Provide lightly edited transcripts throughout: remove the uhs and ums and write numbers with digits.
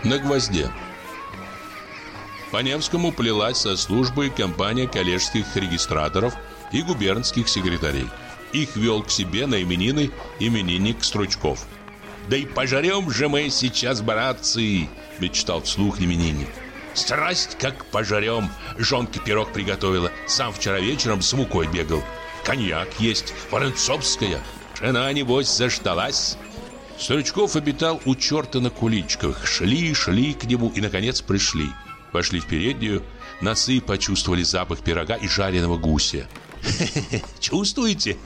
на гвозде. По Невскому плелась со службы компания коллежских регистраторов и губернских секретарей. Их вел к себе на именины именинник Стручков. «Да и пожарем же мы сейчас, братцы!» — мечтал вслух именинник. «Страсть как пожарем! Жонка пирог приготовила. Сам вчера вечером с мукой бегал. Коньяк есть, воронцовская. Жена, небось, заждалась». Стручков обитал у черта на куличках. Шли к нему и, наконец, пришли. Пошли в переднюю. Носы почувствовали запах пирога и жареного гуся. «Чувствуете?»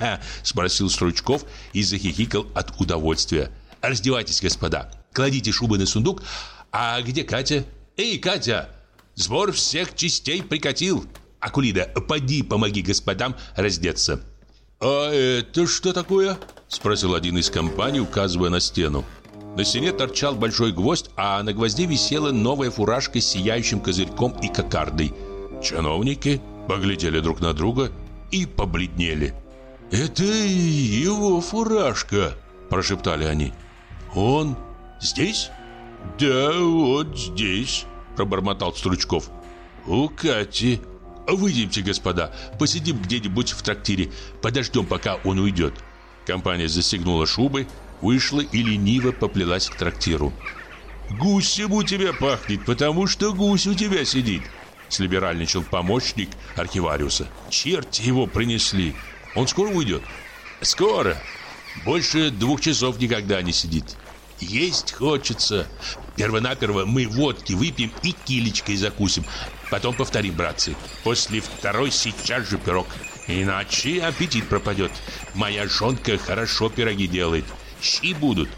— спросил Стручков и захихикал от удовольствия. «Раздевайтесь, господа. Кладите шубы на сундук. А где Катя? Эй, Катя! Сбор всех частей прикатил. Акулида, поди помоги господам раздеться». «А это что такое?» — спросил один из компаний, указывая на стену. На стене торчал большой гвоздь, а на гвозде висела новая фуражка с сияющим козырьком и кокардой. Чиновники поглядели друг на друга и побледнели. «Это его фуражка», – прошептали они. «Он здесь?» «Да, вот здесь», – пробормотал Стручков. «У Кати. Выйдемте, господа, посидим где-нибудь в трактире, подождем, пока он уйдет». Компания застегнула шубы, вышла и лениво поплелась к трактиру. «Гусем у тебя пахнет, потому что гусь у тебя сидит», — слиберальничал помощник архивариуса. «Черти его принесли. Он скоро уйдет?» «Скоро. Больше 2 часов никогда не сидит. Есть хочется. Первонаперво мы водки выпьем и килечкой закусим. Потом повторим, братцы. После второй сейчас же пирог. Иначе аппетит пропадет. Моя жонка хорошо пироги делает. Щи будут.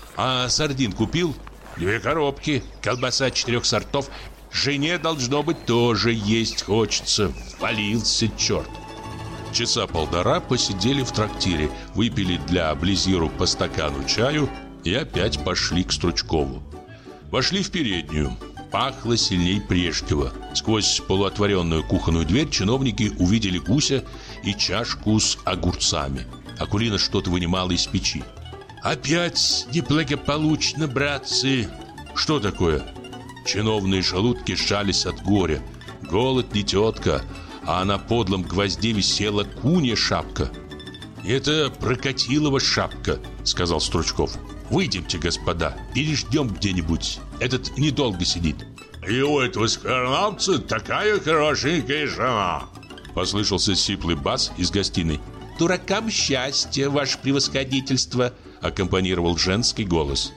А сардин купил? 2 коробки. Колбаса 4 сортов. Жене, должно быть, тоже есть хочется. Валился черт». Часа полтора посидели в трактире, выпили для Близиру по стакану чаю и опять пошли к Стручкову. Вошли в переднюю. Пахло сильней прежнего. Сквозь полуотворенную кухонную дверь чиновники увидели гуся и чашку с огурцами. Акулина что-то вынимала из печи. «Опять неблагополучно, братцы!» «Что такое?» Чиновные желудки сжались от горя. Голод не тетка, а на подлом гвозде висела кунья шапка. «Это Прокатилова шапка», — сказал Стручков. «Выйдемте, господа, переждем где-нибудь. Этот недолго сидит». «И у этого скорлапца такая хорошенькая жена», — послышался сиплый бас из гостиной. «Дуракам счастье, ваше превосходительство», — аккомпанировал женский голос.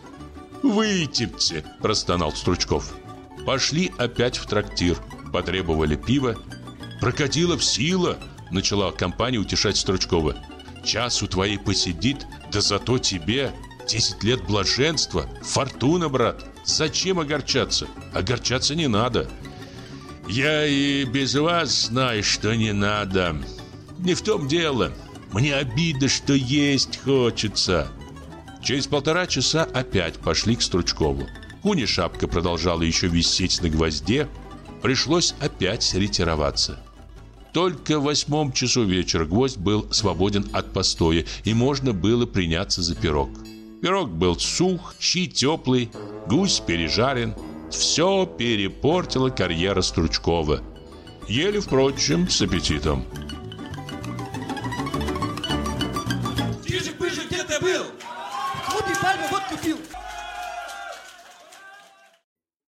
«Выйдемте», — простонал Стручков. Пошли опять в трактир, потребовали пива. «Прокатилов сила», — начала компания утешать Стручкова. «Час у твоей посидит, да зато тебе 10 лет блаженства, фортуна, брат. Зачем огорчаться? Огорчаться не надо». «Я и без вас знаю, что не надо. Не в том дело. Мне обидно, что есть хочется». Через 1,5 часа опять пошли к Стручкову. Кунья шапка продолжала еще висеть на гвозде. Пришлось опять ретироваться. Только в 8 часу вечера гвоздь был свободен от постоя, и можно было приняться за пирог. Пирог был сух, щи теплый, гусь пережарен. Все перепортила карьера Стручкова. Ели, впрочем, с аппетитом. Чижик-пыжик, где ты был? В клубе «Пальма» водку пил.